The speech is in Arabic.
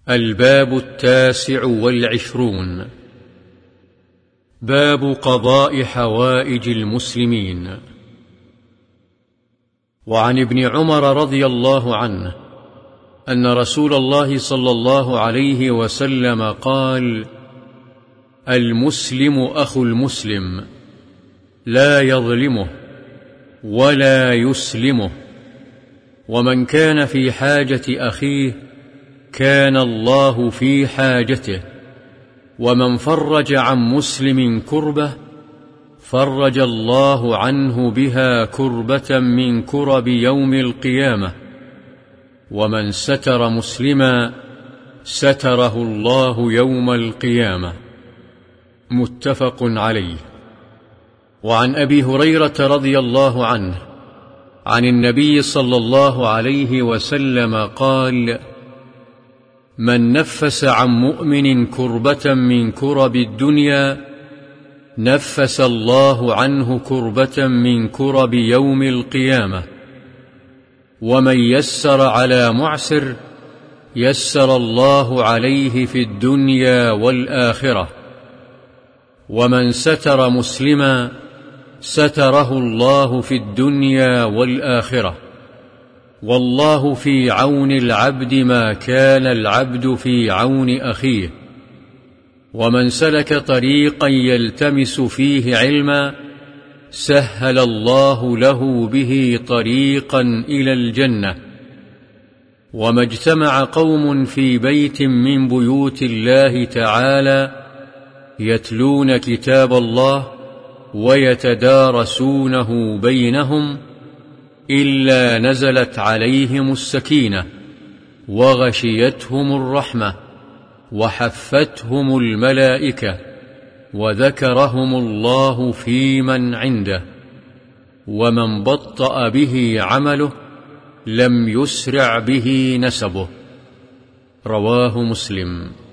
الباب 29. باب قضاء حوائج المسلمين. وعن ابن عمر رضي الله عنه أن رسول الله صلى الله عليه وسلم قال: المسلم أخو المسلم، لا يظلمه ولا يسلمه، ومن كان في حاجة أخيه كان الله في حاجته، ومن فرج عن مسلم كربة فرج الله عنه بها كربة من كرب يوم القيامة، ومن ستر مسلما ستره الله يوم القيامة. متفق عليه. وعن أبي هريرة رضي الله عنه عن النبي صلى الله عليه وسلم قال: من نفس عن مؤمن كربة من كرب الدنيا نفس الله عنه كربة من كرب يوم القيامة، ومن يسر على معسر يسر الله عليه في الدنيا والآخرة، ومن ستر مسلما ستره الله في الدنيا والآخرة، والله في عون العبد ما كان العبد في عون أخيه. ومن سلك طريقا يلتمس فيه علما سهل الله له به طريقا إلى الجنة. وما اجتمع قوم في بيت من بيوت الله تعالى يتلون كتاب الله ويتدارسونه بينهم إلا نزلت عليهم السكينة وغشيتهم الرحمة وحفتهم الملائكة وذكرهم الله في من عنده. ومن بطأ به عمله لم يسرع به نسبه. رواه مسلم.